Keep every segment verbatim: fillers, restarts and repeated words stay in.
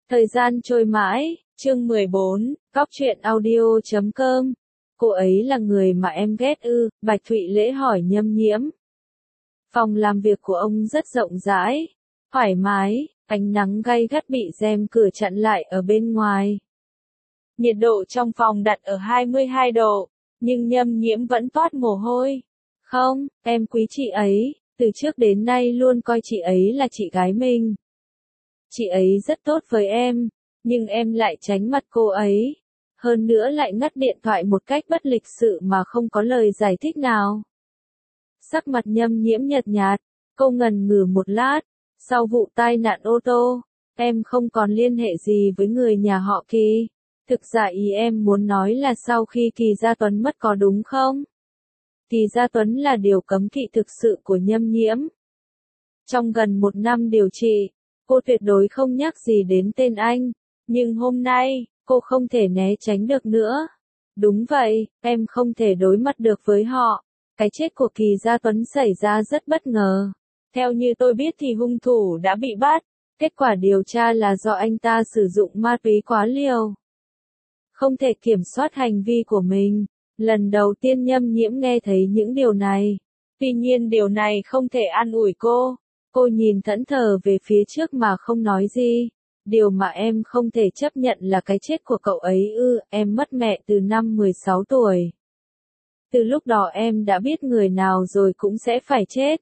Thời gian trôi mãi, chương mười bốn, cóc truyện audio chấm com. Cô ấy là người mà em ghét ư? Bạch Thụy Lễ hỏi Nhâm Nhiễm. Phòng làm việc của ông rất rộng rãi, thoải mái, ánh nắng gay gắt bị rèm cửa chặn lại ở bên ngoài. Nhiệt độ trong phòng đặt ở hai mươi hai độ, nhưng Nhâm Nhiễm vẫn toát mồ hôi. Không, em quý chị ấy, từ trước đến nay luôn coi chị ấy là chị gái mình. Chị ấy rất tốt với em, nhưng em lại tránh mặt cô ấy. Hơn nữa lại ngắt điện thoại một cách bất lịch sự mà không có lời giải thích nào. Sắc mặt Nhâm Nhiễm nhợt nhạt, cô ngần ngừ một lát. Sau vụ tai nạn ô tô, em không còn liên hệ gì với người nhà họ Kỳ. Thực ra ý em muốn nói là sau khi Kỳ Gia Tuấn mất có đúng không? Kỳ Gia Tuấn là điều cấm kỵ thực sự của Nhâm Nhiễm. Trong gần một năm điều trị, cô tuyệt đối không nhắc gì đến tên anh. Nhưng hôm nay, cô không thể né tránh được nữa. Đúng vậy, em không thể đối mặt được với họ. Cái chết của Kỳ Gia Tuấn xảy ra rất bất ngờ. Theo như tôi biết thì hung thủ đã bị bắt. Kết quả điều tra là do anh ta sử dụng ma túy quá liều. Không thể kiểm soát hành vi của mình. Lần đầu tiên Nhâm Nhiễm nghe thấy những điều này. Tuy nhiên điều này không thể an ủi cô. Cô nhìn thẫn thờ về phía trước mà không nói gì. Điều mà em không thể chấp nhận là cái chết của cậu ấy ư, em mất mẹ từ năm mười sáu tuổi. Từ lúc đó em đã biết người nào rồi cũng sẽ phải chết.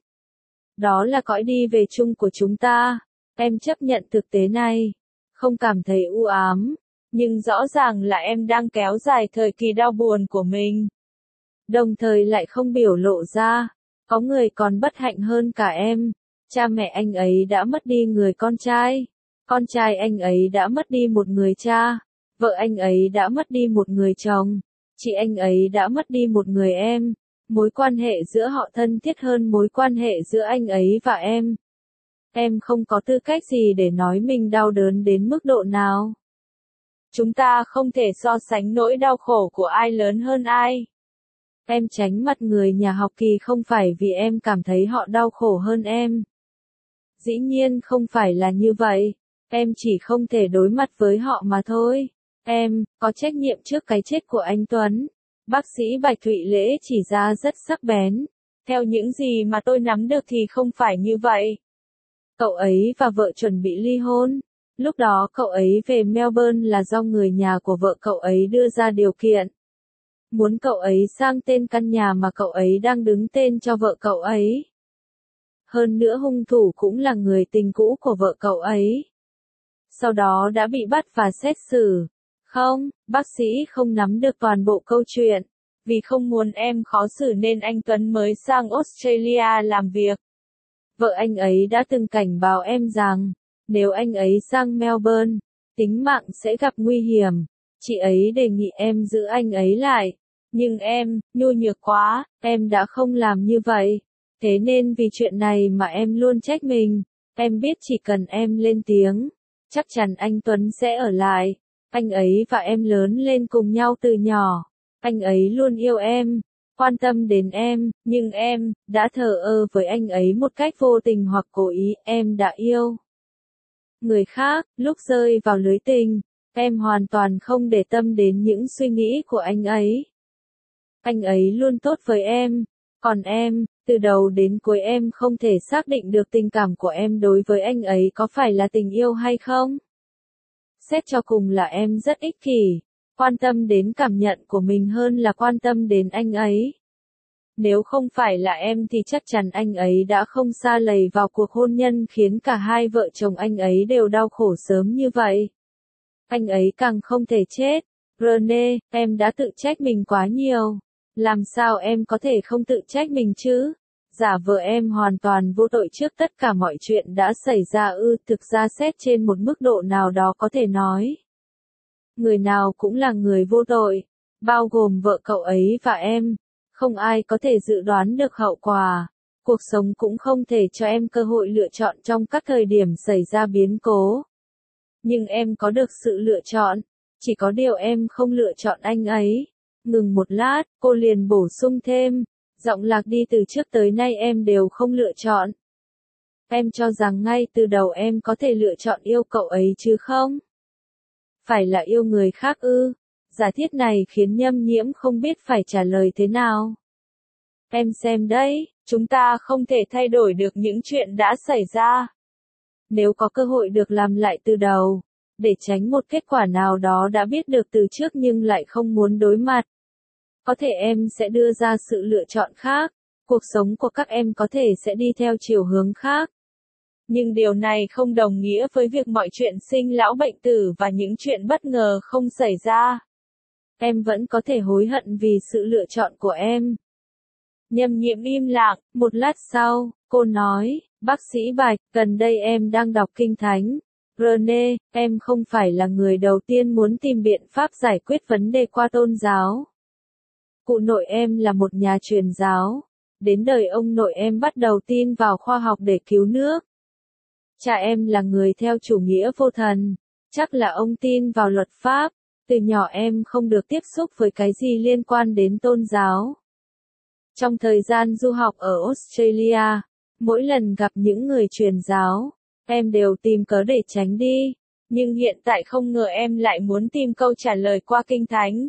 Đó là cõi đi về chung của chúng ta. Em chấp nhận thực tế này. Không cảm thấy u ám. Nhưng rõ ràng là em đang kéo dài thời kỳ đau buồn của mình. Đồng thời lại không biểu lộ ra. Có người còn bất hạnh hơn cả em. Cha mẹ anh ấy đã mất đi người con trai. Con trai anh ấy đã mất đi một người cha. Vợ anh ấy đã mất đi một người chồng. Chị anh ấy đã mất đi một người em. Mối quan hệ giữa họ thân thiết hơn mối quan hệ giữa anh ấy và em. Em không có tư cách gì để nói mình đau đớn đến mức độ nào. Chúng ta không thể so sánh nỗi đau khổ của ai lớn hơn ai. Em tránh mặt người nhà học Kỳ không phải vì em cảm thấy họ đau khổ hơn em. Dĩ nhiên không phải là như vậy. Em chỉ không thể đối mặt với họ mà thôi. Em có trách nhiệm trước cái chết của anh Tuấn. Bác sĩ Bạch Thụy Lễ chỉ ra rất sắc bén. Theo những gì mà tôi nắm được thì không phải như vậy. Cậu ấy và vợ chuẩn bị ly hôn. Lúc đó cậu ấy về Melbourne là do người nhà của vợ cậu ấy đưa ra điều kiện. Muốn cậu ấy sang tên căn nhà mà cậu ấy đang đứng tên cho vợ cậu ấy. Hơn nữa hung thủ cũng là người tình cũ của vợ cậu ấy. Sau đó đã bị bắt và xét xử. Không, bác sĩ không nắm được toàn bộ câu chuyện. Vì không muốn em khó xử nên anh Tuấn mới sang Australia làm việc. Vợ anh ấy đã từng cảnh báo em rằng, nếu anh ấy sang Melbourne, tính mạng sẽ gặp nguy hiểm. Chị ấy đề nghị em giữ anh ấy lại. Nhưng em, nhu nhược quá, em đã không làm như vậy. Thế nên vì chuyện này mà em luôn trách mình. Em biết chỉ cần em lên tiếng, chắc chắn anh Tuấn sẽ ở lại. Anh ấy và em lớn lên cùng nhau từ nhỏ. Anh ấy luôn yêu em, quan tâm đến em, nhưng em đã thờ ơ với anh ấy một cách vô tình hoặc cố ý. Em đã yêu người khác, lúc rơi vào lưới tình, em hoàn toàn không để tâm đến những suy nghĩ của anh ấy. Anh ấy luôn tốt với em, còn em, từ đầu đến cuối em không thể xác định được tình cảm của em đối với anh ấy có phải là tình yêu hay không. Xét cho cùng là em rất ích kỷ, quan tâm đến cảm nhận của mình hơn là quan tâm đến anh ấy. Nếu không phải là em thì chắc chắn anh ấy đã không sa lầy vào cuộc hôn nhân khiến cả hai vợ chồng anh ấy đều đau khổ sớm như vậy. Anh ấy càng không thể chết. Rene, em đã tự trách mình quá nhiều. Làm sao em có thể không tự trách mình chứ? Giả vờ em hoàn toàn vô tội trước tất cả mọi chuyện đã xảy ra ư, thực ra xét trên một mức độ nào đó có thể nói. Người nào cũng là người vô tội, bao gồm vợ cậu ấy và em. Không ai có thể dự đoán được hậu quả. Cuộc sống cũng không thể cho em cơ hội lựa chọn trong các thời điểm xảy ra biến cố. Nhưng em có được sự lựa chọn. Chỉ có điều em không lựa chọn anh ấy. Ngừng một lát, cô liền bổ sung thêm. Giọng lạc đi từ trước tới nay em đều không lựa chọn. Em cho rằng ngay từ đầu em có thể lựa chọn yêu cậu ấy chứ không? Phải là yêu người khác ư? Giả thiết này khiến Nhâm Nhiễm không biết phải trả lời thế nào. Em xem đấy, chúng ta không thể thay đổi được những chuyện đã xảy ra. Nếu có cơ hội được làm lại từ đầu, để tránh một kết quả nào đó đã biết được từ trước nhưng lại không muốn đối mặt, có thể em sẽ đưa ra sự lựa chọn khác, cuộc sống của các em có thể sẽ đi theo chiều hướng khác. Nhưng điều này không đồng nghĩa với việc mọi chuyện sinh lão bệnh tử và những chuyện bất ngờ không xảy ra. Em vẫn có thể hối hận vì sự lựa chọn của em. Nhâm Nhiễm im lặng, một lát sau, cô nói, bác sĩ Bạch, gần đây em đang đọc Kinh Thánh. Rene, em không phải là người đầu tiên muốn tìm biện pháp giải quyết vấn đề qua tôn giáo. Cụ nội em là một nhà truyền giáo. Đến đời ông nội em bắt đầu tin vào khoa học để cứu nước. Cha em là người theo chủ nghĩa vô thần. Chắc là ông tin vào luật pháp. Từ nhỏ em không được tiếp xúc với cái gì liên quan đến tôn giáo. Trong thời gian du học ở Australia, mỗi lần gặp những người truyền giáo, em đều tìm cớ để tránh đi. Nhưng hiện tại không ngờ em lại muốn tìm câu trả lời qua Kinh Thánh.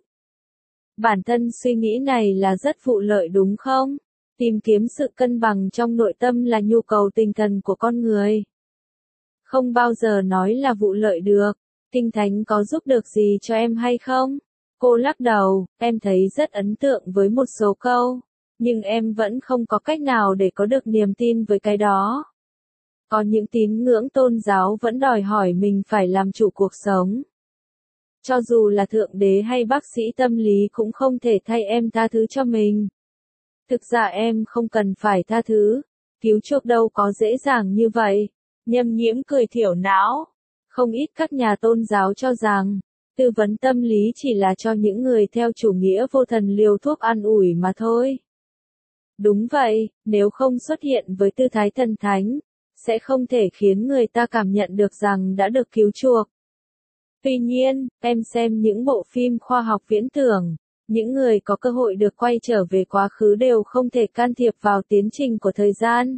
Bản thân suy nghĩ này là rất vụ lợi đúng không? Tìm kiếm sự cân bằng trong nội tâm là nhu cầu tinh thần của con người. Không bao giờ nói là vụ lợi được. Kinh Thánh có giúp được gì cho em hay không? Cô lắc đầu, em thấy rất ấn tượng với một số câu. Nhưng em vẫn không có cách nào để có được niềm tin với cái đó. Có những tín ngưỡng tôn giáo vẫn đòi hỏi mình phải làm chủ cuộc sống. Cho dù là thượng đế hay bác sĩ tâm lý cũng không thể thay em tha thứ cho mình. Thực ra em không cần phải tha thứ. Cứu chuộc đâu có dễ dàng như vậy. Nhâm Nhiễm cười thiểu não. Không ít các nhà tôn giáo cho rằng, tư vấn tâm lý chỉ là cho những người theo chủ nghĩa vô thần liều thuốc an ủi mà thôi. Đúng vậy, nếu không xuất hiện với tư thái thần thánh, sẽ không thể khiến người ta cảm nhận được rằng đã được cứu chuộc. Tuy nhiên, em xem những bộ phim khoa học viễn tưởng, những người có cơ hội được quay trở về quá khứ đều không thể can thiệp vào tiến trình của thời gian.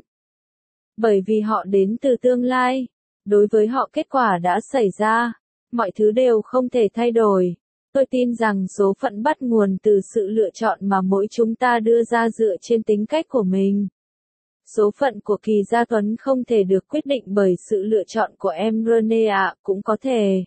Bởi vì họ đến từ tương lai, đối với họ kết quả đã xảy ra, mọi thứ đều không thể thay đổi. Tôi tin rằng số phận bắt nguồn từ sự lựa chọn mà mỗi chúng ta đưa ra dựa trên tính cách của mình. Số phận của Kỳ Gia Tuấn không thể được quyết định bởi sự lựa chọn của em Rene ạ, cũng có thể.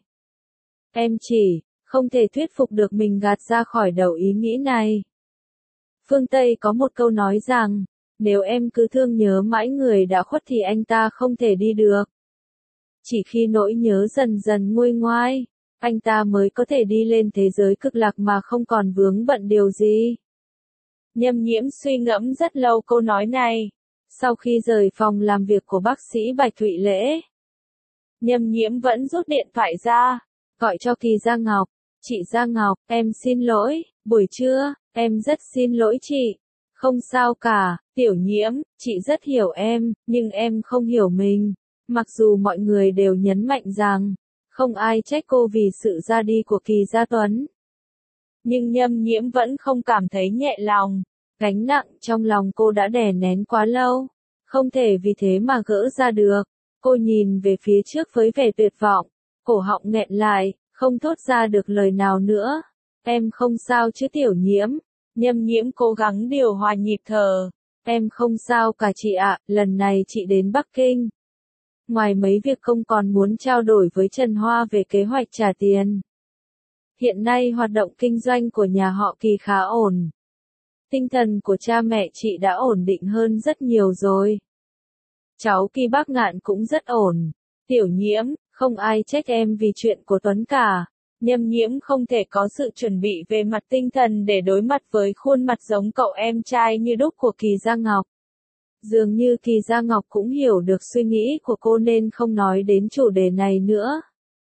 Em chỉ, không thể thuyết phục được mình gạt ra khỏi đầu ý nghĩ này. Phương Tây có một câu nói rằng, nếu em cứ thương nhớ mãi người đã khuất thì anh ta không thể đi được. Chỉ khi nỗi nhớ dần dần nguôi ngoai, anh ta mới có thể đi lên thế giới cực lạc mà không còn vướng bận điều gì. Nhâm Nhiễm suy ngẫm rất lâu câu nói này. Sau khi rời phòng làm việc của bác sĩ Bạch Thụy Lễ, Nhâm Nhiễm vẫn rút điện thoại ra, gọi cho Kỳ Gia Ngọc. Chị Gia Ngọc, em xin lỗi, buổi trưa, em rất xin lỗi chị. Không sao cả, Tiểu Nhiễm, chị rất hiểu em, nhưng em không hiểu mình. Mặc dù mọi người đều nhấn mạnh rằng, không ai trách cô vì sự ra đi của Kỳ Gia Tuấn. Nhưng Nhâm Nhiễm vẫn không cảm thấy nhẹ lòng. Gánh nặng trong lòng cô đã đè nén quá lâu. Không thể vì thế mà gỡ ra được. Cô nhìn về phía trước với vẻ tuyệt vọng. Cổ họng nghẹn lại, không thốt ra được lời nào nữa. Em không sao chứ Tiểu Nhiễm. Nhâm Nhiễm cố gắng điều hòa nhịp thở. Em không sao cả chị ạ, lần này chị đến Bắc Kinh. Ngoài mấy việc không còn muốn trao đổi với Trần Hoa về kế hoạch trả tiền. Hiện nay hoạt động kinh doanh của nhà họ Kỳ khá ổn. Tinh thần của cha mẹ chị đã ổn định hơn rất nhiều rồi. Cháu Kỳ Bác Ngạn cũng rất ổn. Tiểu Nhiễm, không ai trách em vì chuyện của Tuấn cả. Nhâm Nhiễm không thể có sự chuẩn bị về mặt tinh thần để đối mặt với khuôn mặt giống cậu em trai như đúc của Kỳ Gia Ngọc. Dường như Kỳ Gia Ngọc cũng hiểu được suy nghĩ của cô nên không nói đến chủ đề này nữa.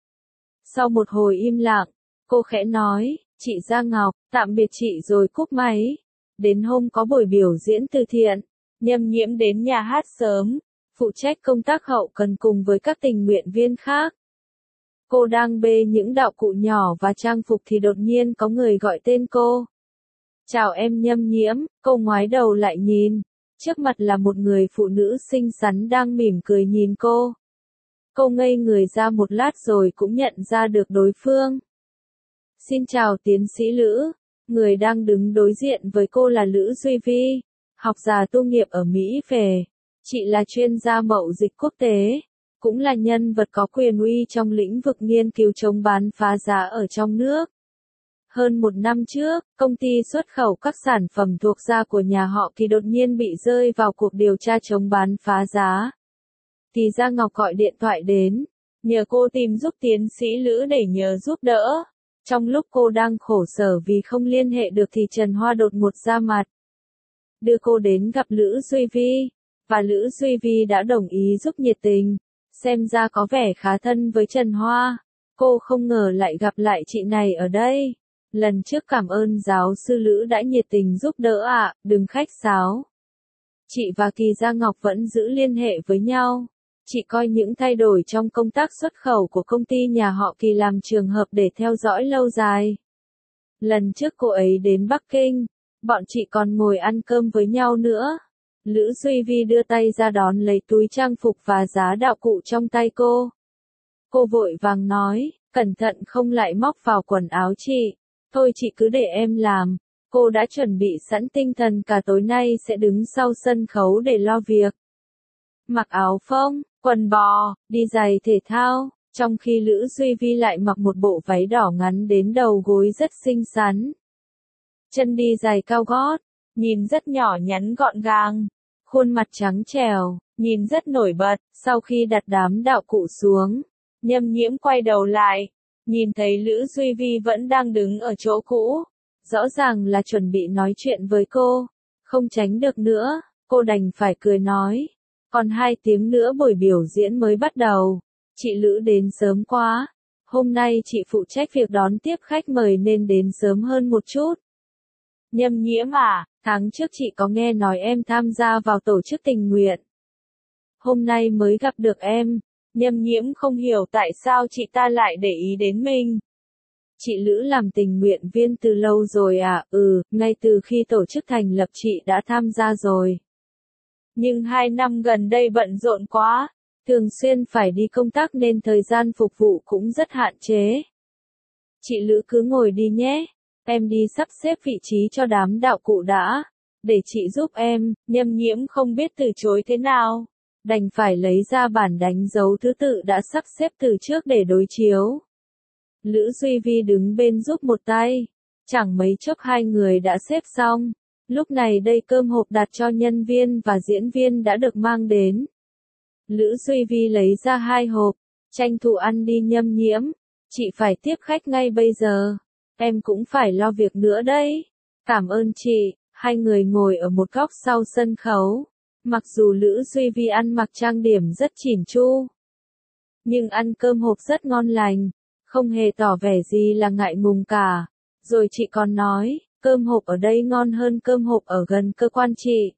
Sau một hồi im lặng, cô khẽ nói, chị Gia Ngọc, tạm biệt chị rồi cúp máy. Đến hôm có buổi biểu diễn từ thiện, Nhâm Nhiễm đến nhà hát sớm, phụ trách công tác hậu cần cùng với các tình nguyện viên khác. Cô đang bê những đạo cụ nhỏ và trang phục thì đột nhiên có người gọi tên cô. Chào em Nhâm Nhiễm, cô ngoái đầu lại nhìn. Trước mặt là một người phụ nữ xinh xắn đang mỉm cười nhìn cô. Cô ngây người ra một lát rồi cũng nhận ra được đối phương. Xin chào tiến sĩ Lữ, người đang đứng đối diện với cô là Lữ Duy Vi, học giả tu nghiệp ở Mỹ về. Chị là chuyên gia mậu dịch quốc tế, cũng là nhân vật có quyền uy trong lĩnh vực nghiên cứu chống bán phá giá ở trong nước. Hơn một năm trước, công ty xuất khẩu các sản phẩm thuộc da của nhà họ Kỳ đột nhiên bị rơi vào cuộc điều tra chống bán phá giá. Kỳ Gia Ngọc gọi điện thoại đến, nhờ cô tìm giúp tiến sĩ Lữ để nhờ giúp đỡ. Trong lúc cô đang khổ sở vì không liên hệ được thì Trần Hoa đột ngột ra mặt, đưa cô đến gặp Lữ Duy Vi, và Lữ Duy Vi đã đồng ý giúp nhiệt tình, xem ra có vẻ khá thân với Trần Hoa. Cô không ngờ lại gặp lại chị này ở đây. Lần trước cảm ơn giáo sư Lữ đã nhiệt tình giúp đỡ ạ, à, đừng khách sáo. Chị và Kỳ Gia Ngọc vẫn giữ liên hệ với nhau. Chị coi những thay đổi trong công tác xuất khẩu của công ty nhà họ Kỳ làm trường hợp để theo dõi lâu dài. Lần trước cô ấy đến Bắc Kinh, bọn chị còn ngồi ăn cơm với nhau nữa. Lữ Duy Vi đưa tay ra đón lấy túi trang phục và giá đạo cụ trong tay cô. Cô vội vàng nói, cẩn thận không lại móc vào quần áo chị. Thôi chị cứ để em làm. Cô đã chuẩn bị sẵn tinh thần cả tối nay sẽ đứng sau sân khấu để lo việc. Mặc áo phông, quần bò, đi giày thể thao, trong khi Lữ Duy Vi lại mặc một bộ váy đỏ ngắn đến đầu gối rất xinh xắn. Chân đi giày cao gót, nhìn rất nhỏ nhắn gọn gàng, khuôn mặt trắng trẻo, nhìn rất nổi bật. Sau khi đặt đám đạo cụ xuống, Nhâm Nhiễm quay đầu lại, nhìn thấy Lữ Duy Vi vẫn đang đứng ở chỗ cũ, rõ ràng là chuẩn bị nói chuyện với cô, không tránh được nữa, cô đành phải cười nói, còn hai tiếng nữa buổi biểu diễn mới bắt đầu, chị Lữ đến sớm quá, hôm nay chị phụ trách việc đón tiếp khách mời nên đến sớm hơn một chút. Nhâm Nhiễm à, tháng trước chị có nghe nói em tham gia vào tổ chức tình nguyện. Hôm nay mới gặp được em. Nhâm Nhiễm không hiểu tại sao chị ta lại để ý đến mình. Chị Lữ làm tình nguyện viên từ lâu rồi à? Ừ, ngay từ khi tổ chức thành lập chị đã tham gia rồi. Nhưng hai năm gần đây bận rộn quá, thường xuyên phải đi công tác nên thời gian phục vụ cũng rất hạn chế. Chị Lữ cứ ngồi đi nhé, em đi sắp xếp vị trí cho đám đạo cụ đã, để chị giúp em. Nhâm Nhiễm không biết từ chối thế nào, đành phải lấy ra bản đánh dấu thứ tự đã sắp xếp từ trước để đối chiếu. Lữ Duy Vi đứng bên giúp một tay, chẳng mấy chốc hai người đã xếp xong. Lúc này đây cơm hộp đặt cho nhân viên và diễn viên đã được mang đến. Lữ Duy Vi lấy ra hai hộp, tranh thủ ăn đi. Nhâm Nhiễm, chị phải tiếp khách ngay bây giờ, em cũng phải lo việc nữa đấy. Cảm ơn chị. Hai người ngồi ở một góc sau sân khấu. Mặc dù Lữ Duy Vi ăn mặc trang điểm rất chỉn chu, nhưng ăn cơm hộp rất ngon lành, không hề tỏ vẻ gì là ngại ngùng cả. Rồi chị còn nói, cơm hộp ở đây ngon hơn cơm hộp ở gần cơ quan chị.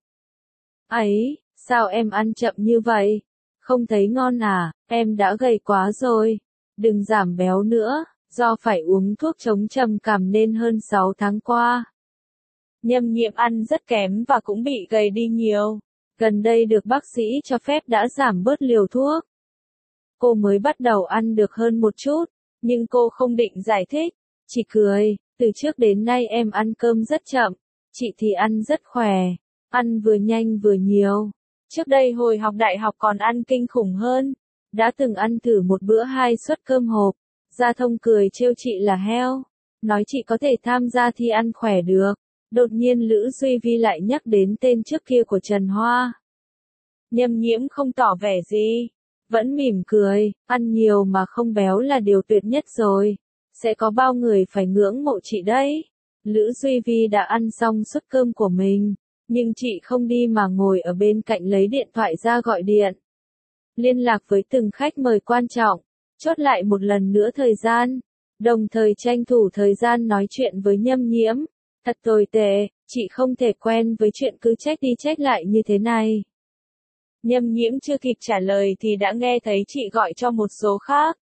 Ấy, sao em ăn chậm như vậy? Không thấy ngon à? Em đã gầy quá rồi. Đừng giảm béo nữa, do phải uống thuốc chống trầm cảm nên hơn sáu tháng qua. Nhâm Nhiễm ăn rất kém và cũng bị gầy đi nhiều. Gần đây được bác sĩ cho phép đã giảm bớt liều thuốc. Cô mới bắt đầu ăn được hơn một chút, nhưng cô không định giải thích, chỉ cười, từ trước đến nay em ăn cơm rất chậm, chị thì ăn rất khỏe, ăn vừa nhanh vừa nhiều. Trước đây hồi học đại học còn ăn kinh khủng hơn, đã từng ăn thử một bữa hai suất cơm hộp. Gia Thông cười trêu chị là heo, nói chị có thể tham gia thi ăn khỏe được. Đột nhiên Lữ Duy Vi lại nhắc đến tên trước kia của Trần Hoa. Nhâm Nhiễm không tỏ vẻ gì, vẫn mỉm cười, ăn nhiều mà không béo là điều tuyệt nhất rồi. Sẽ có bao người phải ngưỡng mộ chị đấy. Lữ Duy Vi đã ăn xong suất cơm của mình, nhưng chị không đi mà ngồi ở bên cạnh lấy điện thoại ra gọi điện. Liên lạc với từng khách mời quan trọng, chốt lại một lần nữa thời gian, đồng thời tranh thủ thời gian nói chuyện với Nhâm Nhiễm. Thật tồi tệ, chị không thể quen với chuyện cứ trách đi trách lại như thế này. Nhâm Nhiễm chưa kịp trả lời thì đã nghe thấy chị gọi cho một số khác.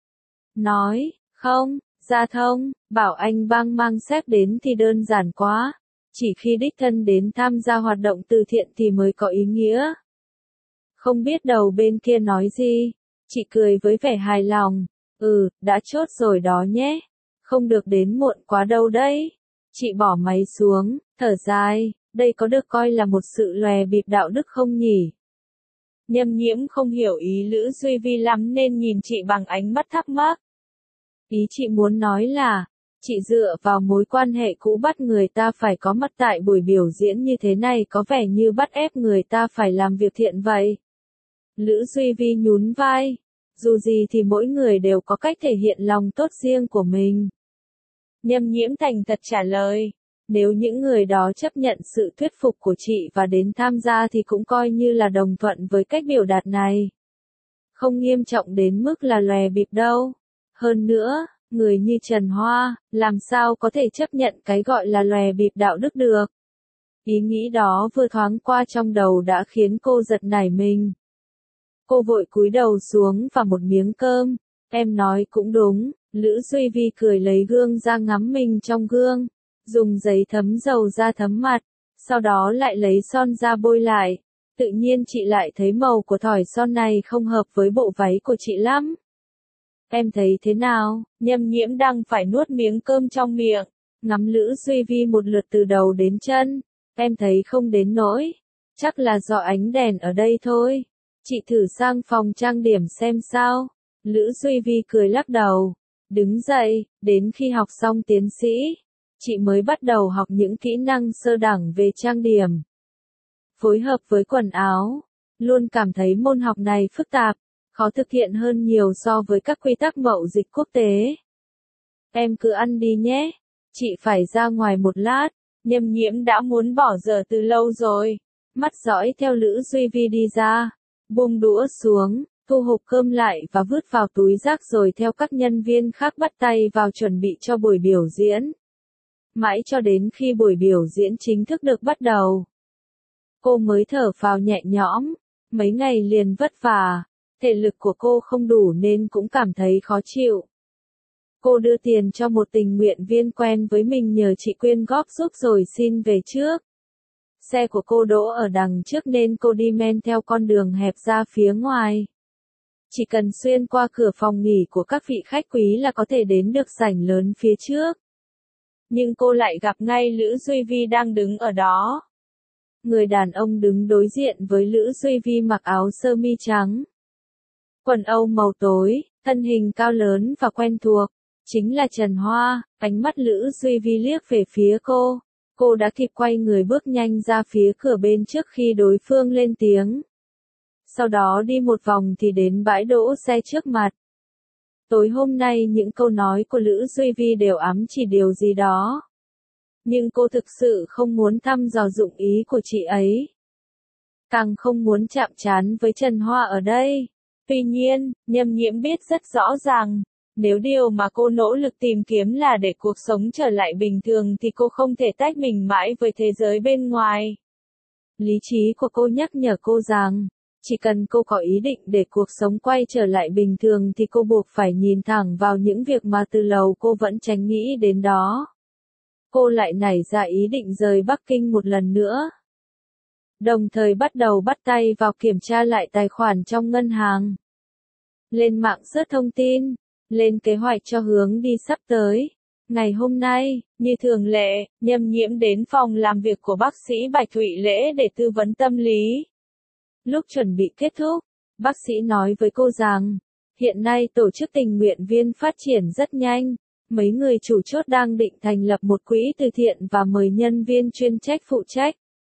Nói, không, Gia Thông, bảo anh bang mang sếp đến thì đơn giản quá. Chỉ khi đích thân đến tham gia hoạt động từ thiện thì mới có ý nghĩa. Không biết đầu bên kia nói gì. Chị cười với vẻ hài lòng. Ừ, đã chốt rồi đó nhé. Không được đến muộn quá đâu đấy. Chị bỏ máy xuống, thở dài, đây có được coi là một sự lòe bịp đạo đức không nhỉ? Nhâm Nhiễm không hiểu ý Lữ Duy Vi lắm nên nhìn chị bằng ánh mắt thắc mắc. Ý chị muốn nói là, chị dựa vào mối quan hệ cũ bắt người ta phải có mặt tại buổi biểu diễn như thế này có vẻ như bắt ép người ta phải làm việc thiện vậy. Lữ Duy Vi nhún vai. Dù gì thì mỗi người đều có cách thể hiện lòng tốt riêng của mình. Nhâm Nhiễm thành thật trả lời. Nếu những người đó chấp nhận sự thuyết phục của chị và đến tham gia thì cũng coi như là đồng thuận với cách biểu đạt này. Không nghiêm trọng đến mức là lòe bịp đâu. Hơn nữa, người như Trần Hoa, làm sao có thể chấp nhận cái gọi là lòe bịp đạo đức được. Ý nghĩ đó vừa thoáng qua trong đầu đã khiến cô giật nảy mình. Cô vội cúi đầu xuống và một miếng cơm. Em nói cũng đúng, Lữ Duy Vi cười lấy gương ra ngắm mình trong gương. Dùng giấy thấm dầu ra thấm mặt, sau đó lại lấy son ra bôi lại. Tự nhiên chị lại thấy màu của thỏi son này không hợp với bộ váy của chị lắm. Em thấy thế nào? Nhâm Nhiễm đang phải nuốt miếng cơm trong miệng, ngắm Lữ Duy Vi một lượt từ đầu đến chân. Em thấy không đến nỗi, chắc là do ánh đèn ở đây thôi. Chị thử sang phòng trang điểm xem sao. Lữ Duy Vi cười lắc đầu, đứng dậy, đến khi học xong tiến sĩ, chị mới bắt đầu học những kỹ năng sơ đẳng về trang điểm. Phối hợp với quần áo, luôn cảm thấy môn học này phức tạp, khó thực hiện hơn nhiều so với các quy tắc mậu dịch quốc tế. Em cứ ăn đi nhé, chị phải ra ngoài một lát. Nhâm Nhiễm đã muốn bỏ giờ từ lâu rồi, mắt dõi theo Lữ Duy Vi đi ra, buông đũa xuống, thu hộp cơm lại và vứt vào túi rác rồi theo các nhân viên khác bắt tay vào chuẩn bị cho buổi biểu diễn. Mãi cho đến khi buổi biểu diễn chính thức được bắt đầu, cô mới thở phào nhẹ nhõm. Mấy ngày liền vất vả, thể lực của cô không đủ nên cũng cảm thấy khó chịu. Cô đưa tiền cho một tình nguyện viên quen với mình nhờ chị quyên góp giúp rồi xin về trước. Xe của cô đỗ ở đằng trước nên cô đi men theo con đường hẹp ra phía ngoài. Chỉ cần xuyên qua cửa phòng nghỉ của các vị khách quý là có thể đến được sảnh lớn phía trước. Nhưng cô lại gặp ngay Lữ Duy Vi đang đứng ở đó. Người đàn ông đứng đối diện với Lữ Duy Vi mặc áo sơ mi trắng, quần âu màu tối, thân hình cao lớn và quen thuộc, chính là Trần Hoa. Ánh mắt Lữ Duy Vi liếc về phía cô, cô đã kịp quay người bước nhanh ra phía cửa bên trước khi đối phương lên tiếng. Sau đó đi một vòng thì đến bãi đỗ xe trước mặt. Tối hôm nay những câu nói của Lữ Duy Vi đều ám chỉ điều gì đó. Nhưng cô thực sự không muốn thăm dò dụng ý của chị ấy. Càng không muốn chạm trán với Trần Hoa ở đây. Tuy nhiên, Nhâm Nhiễm biết rất rõ ràng, nếu điều mà cô nỗ lực tìm kiếm là để cuộc sống trở lại bình thường thì cô không thể tách mình mãi với thế giới bên ngoài. Lý trí của cô nhắc nhở cô rằng, chỉ cần cô có ý định để cuộc sống quay trở lại bình thường thì cô buộc phải nhìn thẳng vào những việc mà từ lâu cô vẫn tránh nghĩ đến đó. Cô lại nảy ra ý định rời Bắc Kinh một lần nữa. Đồng thời bắt đầu bắt tay vào kiểm tra lại tài khoản trong ngân hàng. Lên mạng search thông tin, lên kế hoạch cho hướng đi sắp tới. Ngày hôm nay, như thường lệ, Nhâm Nhiễm đến phòng làm việc của bác sĩ Bạch Thụy Lễ để tư vấn tâm lý. Lúc chuẩn bị kết thúc, bác sĩ nói với cô rằng, hiện nay tổ chức tình nguyện viên phát triển rất nhanh. Mấy người chủ chốt đang định thành lập một quỹ từ thiện và mời nhân viên chuyên trách phụ trách.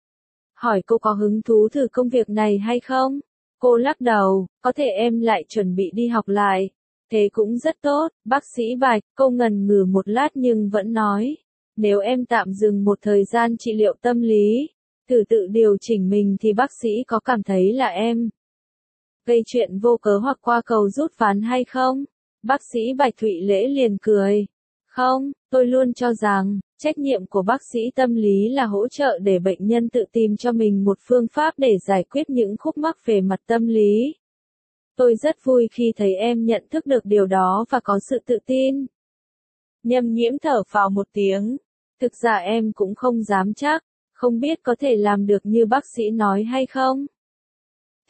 Hỏi cô có hứng thú thử công việc này hay không? Cô lắc đầu, có thể em lại chuẩn bị đi học lại. Thế cũng rất tốt, bác sĩ Bạch. Cô ngần ngừ một lát nhưng vẫn nói, nếu em tạm dừng một thời gian trị liệu tâm lý, thử tự điều chỉnh mình thì bác sĩ có cảm thấy là em gây chuyện vô cớ hoặc qua cầu rút ván hay không? Bác sĩ Bạch Thụy Lễ liền cười. Không, tôi luôn cho rằng, trách nhiệm của bác sĩ tâm lý là hỗ trợ để bệnh nhân tự tìm cho mình một phương pháp để giải quyết những khúc mắc về mặt tâm lý. Tôi rất vui khi thấy em nhận thức được điều đó và có sự tự tin. Nhâm Nhiễm thở phào một tiếng. Thực ra em cũng không dám chắc, không biết có thể làm được như bác sĩ nói hay không.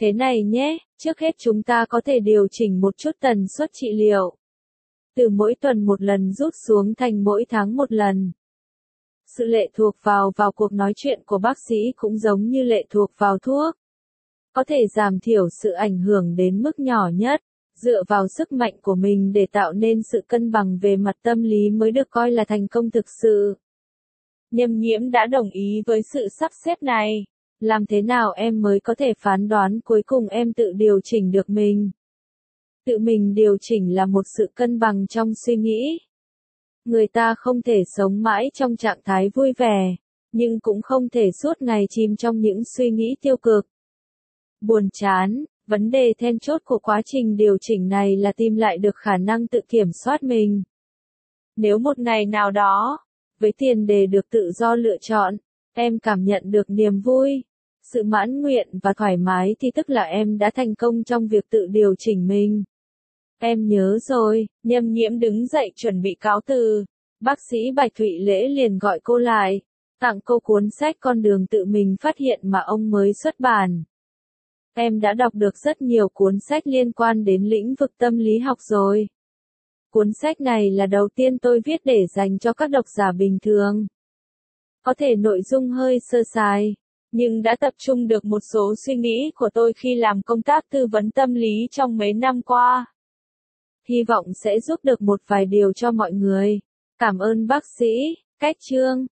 Thế này nhé, trước hết chúng ta có thể điều chỉnh một chút tần suất trị liệu. Từ mỗi tuần một lần rút xuống thành mỗi tháng một lần. Sự lệ thuộc vào vào cuộc nói chuyện của bác sĩ cũng giống như lệ thuộc vào thuốc. Có thể giảm thiểu sự ảnh hưởng đến mức nhỏ nhất, dựa vào sức mạnh của mình để tạo nên sự cân bằng về mặt tâm lý mới được coi là thành công thực sự. Nhâm Nhiễm đã đồng ý với sự sắp xếp này. Làm thế nào em mới có thể phán đoán cuối cùng em tự điều chỉnh được mình? Tự mình điều chỉnh là một sự cân bằng trong suy nghĩ. Người ta không thể sống mãi trong trạng thái vui vẻ, nhưng cũng không thể suốt ngày chìm trong những suy nghĩ tiêu cực. Buồn chán, vấn đề then chốt của quá trình điều chỉnh này là tìm lại được khả năng tự kiểm soát mình. Nếu một ngày nào đó, với tiền đề được tự do lựa chọn, em cảm nhận được niềm vui, sự mãn nguyện và thoải mái thì tức là em đã thành công trong việc tự điều chỉnh mình. Em nhớ rồi, Nhâm Nhiễm đứng dậy chuẩn bị cáo từ. Bác sĩ Bạch Thụy Lễ liền gọi cô lại, tặng cô cuốn sách Con đường tự mình phát hiện mà ông mới xuất bản. Em đã đọc được rất nhiều cuốn sách liên quan đến lĩnh vực tâm lý học rồi. Cuốn sách này là đầu tiên tôi viết để dành cho các độc giả bình thường. Có thể nội dung hơi sơ sài, nhưng đã tập trung được một số suy nghĩ của tôi khi làm công tác tư vấn tâm lý trong mấy năm qua. Hy vọng sẽ giúp được một vài điều cho mọi người. Cảm ơn bác sĩ. Cách chương